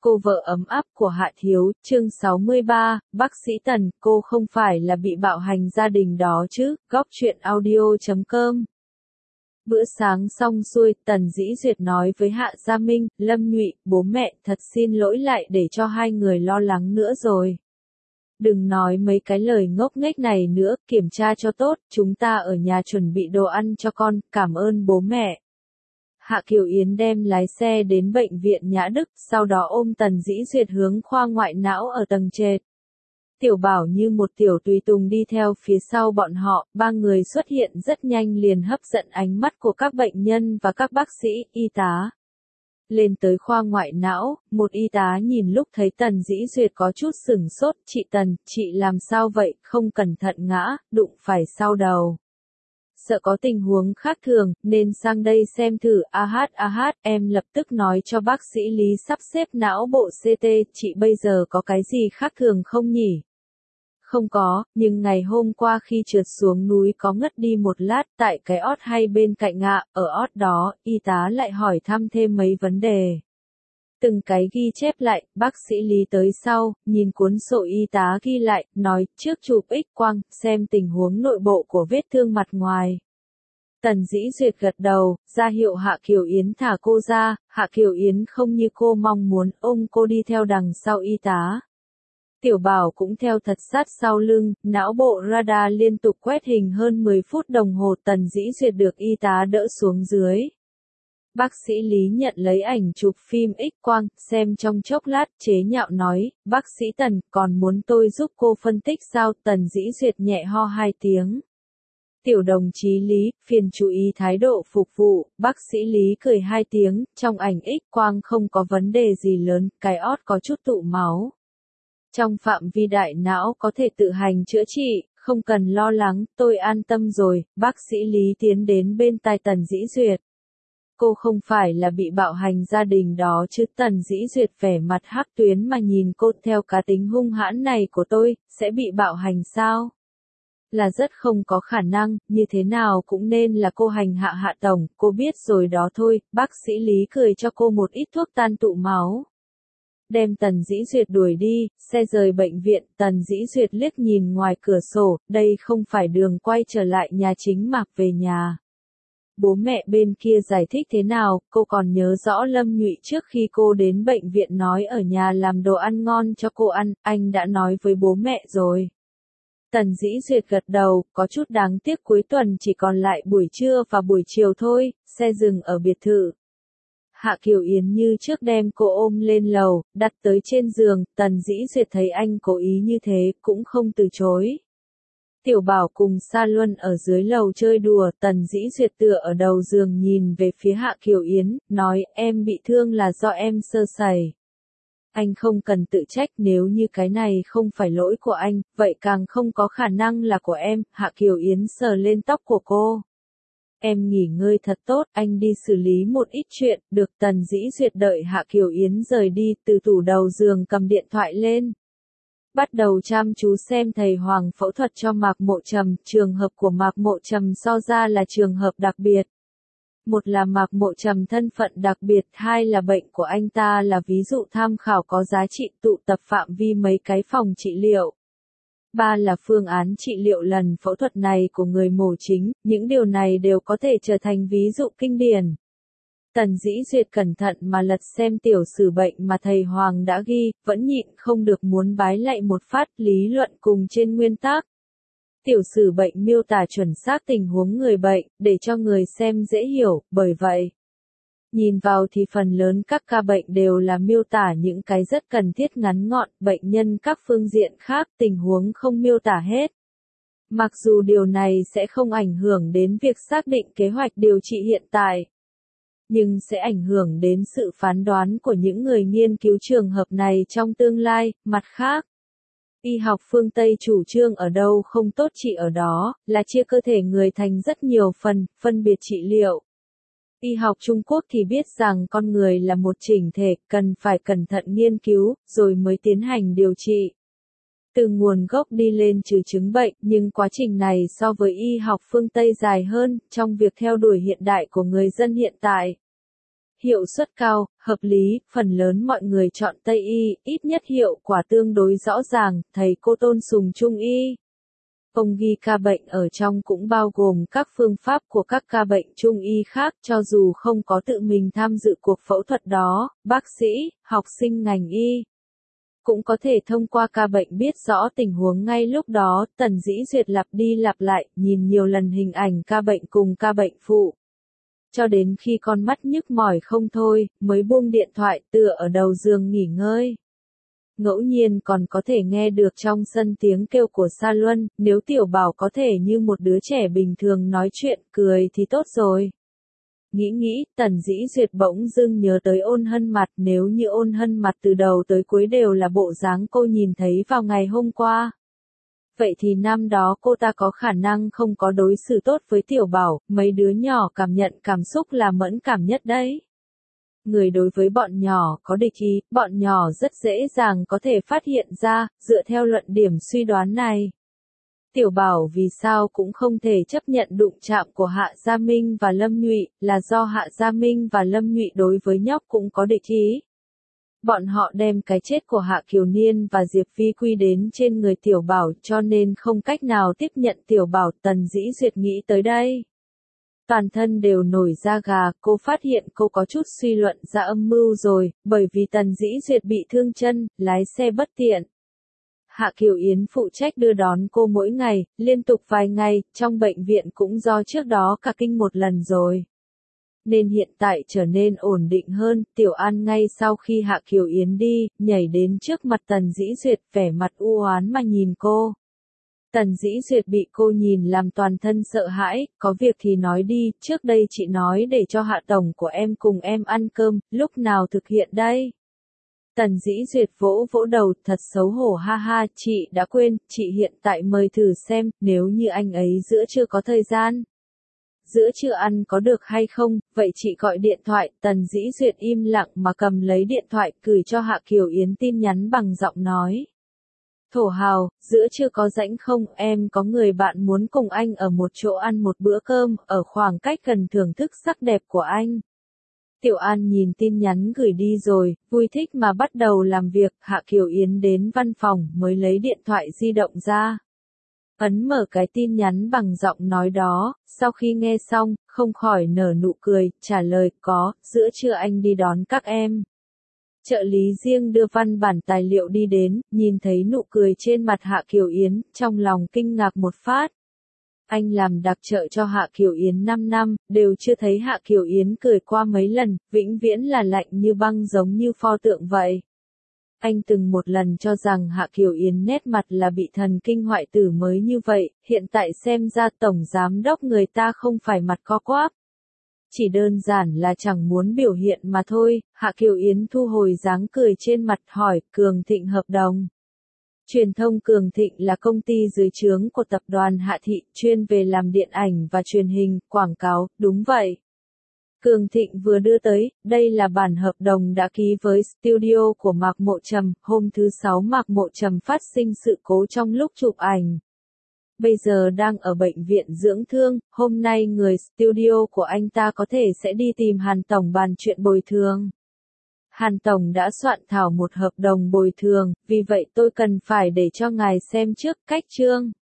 Cô vợ ấm áp của Hạ Thiếu, chương 63, bác sĩ Tần, cô không phải là bị bạo hành gia đình đó chứ, góc chuyện audio.com. Bữa sáng xong xuôi, Tần Dĩ Duyệt nói với Hạ Gia Minh, Lâm Nhụy, bố mẹ, thật xin lỗi lại để cho hai người lo lắng nữa rồi. Đừng nói mấy cái lời ngốc nghếch này nữa, kiểm tra cho tốt, chúng ta ở nhà chuẩn bị đồ ăn cho con, cảm ơn bố mẹ. Hạ Kiều Yến đem lái xe đến bệnh viện Nhã Đức, sau đó ôm Tần Dĩ Duyệt hướng khoa ngoại não ở tầng trệt. Tiểu Bảo như một tiểu tùy tùng đi theo phía sau bọn họ, ba người xuất hiện rất nhanh liền hấp dẫn ánh mắt của các bệnh nhân và các bác sĩ, y tá. Lên tới khoa ngoại não, một y tá nhìn lúc thấy Tần Dĩ Duyệt có chút sửng sốt, chị Tần, chị làm sao vậy, không cẩn thận ngã, đụng phải sau đầu. Sợ có tình huống khác thường, nên sang đây xem thử, em lập tức nói cho bác sĩ Lý sắp xếp não bộ CT, chị bây giờ có cái gì khác thường không nhỉ? Không có, nhưng ngày hôm qua khi trượt xuống núi có ngất đi một lát, tại cái ót hay bên cạnh ạ, ở ót đó, y tá lại hỏi thăm thêm mấy vấn đề. Từng cái ghi chép lại, bác sĩ Lý tới sau, nhìn cuốn sổ y tá ghi lại, nói, trước chụp X-quang, xem tình huống nội bộ của vết thương mặt ngoài. Tần Dĩ Duyệt gật đầu, ra hiệu Hạ Kiều Yến thả cô ra, Hạ Kiều Yến không như cô mong muốn, ôm cô đi theo đằng sau y tá. Tiểu Bảo cũng theo thật sát sau lưng, não bộ radar liên tục quét hình hơn 10 phút đồng hồ, Tần Dĩ Duyệt được y tá đỡ xuống dưới. Bác sĩ Lý nhận lấy ảnh chụp phim X-quang, xem trong chốc lát, chế nhạo nói, bác sĩ Tần, còn muốn tôi giúp cô phân tích sao? Tần Dĩ Duyệt nhẹ ho 2 tiếng. Tiểu đồng chí Lý, phiền chú ý thái độ phục vụ, bác sĩ Lý cười 2 tiếng, trong ảnh X-quang không có vấn đề gì lớn, cái ót có chút tụ máu. Trong phạm vi đại não có thể tự hành chữa trị, không cần lo lắng, tôi an tâm rồi, bác sĩ Lý tiến đến bên tai Tần Dĩ Duyệt. Cô không phải là bị bạo hành gia đình đó chứ? Tần Dĩ Duyệt vẻ mặt hắc tuyến mà nhìn cô, theo cá tính hung hãn này của tôi, sẽ bị bạo hành sao? Là rất không có khả năng, như thế nào cũng nên là cô hành hạ Hạ tổng, cô biết rồi đó thôi, bác sĩ Lý cười cho cô một ít thuốc tan tụ máu. Đem Tần Dĩ Duyệt đuổi đi, xe rời bệnh viện, Tần Dĩ Duyệt liếc nhìn ngoài cửa sổ, đây không phải đường quay trở lại nhà chính mà về nhà. Bố mẹ bên kia giải thích thế nào, cô còn nhớ rõ Lâm Nhụy trước khi cô đến bệnh viện nói ở nhà làm đồ ăn ngon cho cô ăn, anh đã nói với bố mẹ rồi. Tần Dĩ Duyệt gật đầu, có chút đáng tiếc cuối tuần chỉ còn lại buổi trưa và buổi chiều thôi, xe dừng ở biệt thự. Hạ Kiều Yến như trước đem cô ôm lên lầu, đặt tới trên giường, Tần Dĩ Duyệt thấy anh cố ý như thế, cũng không từ chối. Tiểu Bảo cùng Sa Luân ở dưới lầu chơi đùa, Tần Dĩ Duyệt tựa ở đầu giường nhìn về phía Hạ Kiều Yến, nói, em bị thương là do em sơ sẩy. Anh không cần tự trách, nếu như cái này không phải lỗi của anh, vậy càng không có khả năng là của em. Hạ Kiều Yến sờ lên tóc của cô. Em nghỉ ngơi thật tốt, anh đi xử lý một ít chuyện, được. Tần Dĩ Duyệt đợi Hạ Kiều Yến rời đi, từ tủ đầu giường cầm điện thoại lên. Bắt đầu chăm chú xem thầy Hoàng phẫu thuật cho Mạc Mộ Trầm, trường hợp của Mạc Mộ Trầm so ra là trường hợp đặc biệt. Một là Mạc Mộ Trầm thân phận đặc biệt, hai là bệnh của anh ta là ví dụ tham khảo có giá trị tụ tập phạm vi mấy cái phòng trị liệu. Ba là phương án trị liệu lần phẫu thuật này của người mổ chính, những điều này đều có thể trở thành ví dụ kinh điển. Tần Dĩ Duyệt cẩn thận mà lật xem tiểu sử bệnh mà thầy Hoàng đã ghi, vẫn nhịn không được muốn bái lạy một phát, lý luận cùng trên nguyên tắc. Tiểu sử bệnh miêu tả chuẩn xác tình huống người bệnh, để cho người xem dễ hiểu, bởi vậy. Nhìn vào thì phần lớn các ca bệnh đều là miêu tả những cái rất cần thiết ngắn gọn, bệnh nhân các phương diện khác tình huống không miêu tả hết. Mặc dù điều này sẽ không ảnh hưởng đến việc xác định kế hoạch điều trị hiện tại, nhưng sẽ ảnh hưởng đến sự phán đoán của những người nghiên cứu trường hợp này trong tương lai. Mặt khác, y học phương Tây chủ trương ở đâu không tốt trị ở đó, là chia cơ thể người thành rất nhiều phần, phân biệt trị liệu. Y học Trung Quốc thì biết rằng con người là một chỉnh thể, cần phải cẩn thận nghiên cứu, rồi mới tiến hành điều trị. Từ nguồn gốc đi lên trừ chứng bệnh, nhưng quá trình này so với y học phương Tây dài hơn, trong việc theo đuổi hiện đại của người dân hiện tại. hiệu suất cao, hợp lý, phần lớn mọi người chọn Tây y, ít nhất hiệu quả tương đối rõ ràng, thầy cô tôn sùng Trung y. Ông ghi ca bệnh ở trong cũng bao gồm các phương pháp của các ca bệnh Trung y khác, cho dù không có tự mình tham dự cuộc phẫu thuật đó, bác sĩ, học sinh ngành y cũng có thể thông qua ca bệnh biết rõ tình huống ngay lúc đó. Tần Dĩ Duyệt lặp đi lặp lại, nhìn nhiều lần hình ảnh ca bệnh cùng ca bệnh phụ. Cho đến khi con mắt nhức mỏi không thôi, mới buông điện thoại tựa ở đầu giường nghỉ ngơi. Ngẫu nhiên còn có thể nghe được trong sân tiếng kêu của Sa Luân, nếu Tiểu Bảo có thể như một đứa trẻ bình thường nói chuyện, cười thì tốt rồi. Nghĩ, Tần Dĩ Duyệt bỗng dưng nhớ tới Ôn Hân mặt, nếu như Ôn Hân mặt từ đầu tới cuối đều là bộ dáng cô nhìn thấy vào ngày hôm qua. Vậy thì năm đó cô ta có khả năng không có đối xử tốt với Tiểu Bảo, mấy đứa nhỏ cảm nhận cảm xúc là mẫn cảm nhất đấy. Người đối với bọn nhỏ có địch ý, bọn nhỏ rất dễ dàng có thể phát hiện ra, dựa theo luận điểm suy đoán này. Tiểu Bảo vì sao cũng không thể chấp nhận đụng chạm của Hạ Gia Minh và Lâm Nhụy, là do Hạ Gia Minh và Lâm Nhụy đối với nhóc cũng có địch ý. Bọn họ đem cái chết của Hạ Kiều Niên và Diệp Phi quy đến trên người Tiểu Bảo, cho nên không cách nào tiếp nhận Tiểu Bảo. Tần Dĩ Duyệt nghĩ tới đây, toàn thân đều nổi da gà. Cô phát hiện cô có chút suy luận ra âm mưu rồi, bởi vì Tần Dĩ Duyệt bị thương chân, lái xe bất tiện. Hạ Kiều Yến phụ trách đưa đón cô mỗi ngày, liên tục vài ngày, trong bệnh viện cũng do trước đó cả kinh một lần rồi. Nên hiện tại trở nên ổn định hơn. Tiểu An ngay sau khi Hạ Kiều Yến đi, nhảy đến trước mặt Tần Dĩ Duyệt, vẻ mặt u oán mà nhìn cô. Tần Dĩ Duyệt bị cô nhìn làm toàn thân sợ hãi, có việc thì nói đi, trước đây chị nói để cho Hạ tổng của em cùng em ăn cơm, lúc nào thực hiện đây? Tần Dĩ Duyệt vỗ vỗ đầu, thật xấu hổ, ha ha, chị đã quên, chị hiện tại mời thử xem, nếu như anh ấy giữa trưa có thời gian. Giữa trưa ăn có được hay không, vậy chị gọi điện thoại. Tần Dĩ Duyệt im lặng mà cầm lấy điện thoại, gửi cho Hạ Kiều Yến tin nhắn bằng giọng nói. Thổ hào, giữa trưa có rảnh không, em có người bạn muốn cùng anh ở một chỗ ăn một bữa cơm, ở khoảng cách gần thưởng thức sắc đẹp của anh. Tiểu An nhìn tin nhắn gửi đi rồi, vui thích mà bắt đầu làm việc. Hạ Kiều Yến đến văn phòng mới lấy điện thoại di động ra. Ấn mở cái tin nhắn bằng giọng nói đó, sau khi nghe xong, không khỏi nở nụ cười, trả lời, có, giữa trưa anh đi đón các em. Trợ lý riêng đưa văn bản tài liệu đi đến, nhìn thấy nụ cười trên mặt Hạ Kiều Yến, trong lòng kinh ngạc một phát. Anh làm đặc trợ cho Hạ Kiều Yến 5 năm, đều chưa thấy Hạ Kiều Yến cười qua mấy lần, vĩnh viễn là lạnh như băng giống như pho tượng vậy. Anh từng một lần cho rằng Hạ Kiều Yến nét mặt là bị thần kinh hoại tử mới như vậy, hiện tại xem ra tổng giám đốc người ta không phải mặt co quắp. Chỉ đơn giản là chẳng muốn biểu hiện mà thôi. Hạ Kiều Yến thu hồi dáng cười trên mặt, hỏi, Cường Thịnh hợp đồng. Truyền thông Cường Thịnh là công ty dưới trướng của tập đoàn Hạ Thị, chuyên về làm điện ảnh và truyền hình, quảng cáo, đúng vậy. Cường Thịnh vừa đưa tới, đây là bản hợp đồng đã ký với studio của Mạc Mộ Trầm. Hôm thứ Sáu Mạc Mộ Trầm phát sinh sự cố trong lúc chụp ảnh. Bây giờ đang ở bệnh viện dưỡng thương, hôm nay người studio của anh ta có thể sẽ đi tìm Hàn Tổng bàn chuyện bồi thường. Hàn Tổng đã soạn thảo một hợp đồng bồi thường, vì vậy tôi cần phải để cho ngài xem trước cách chương.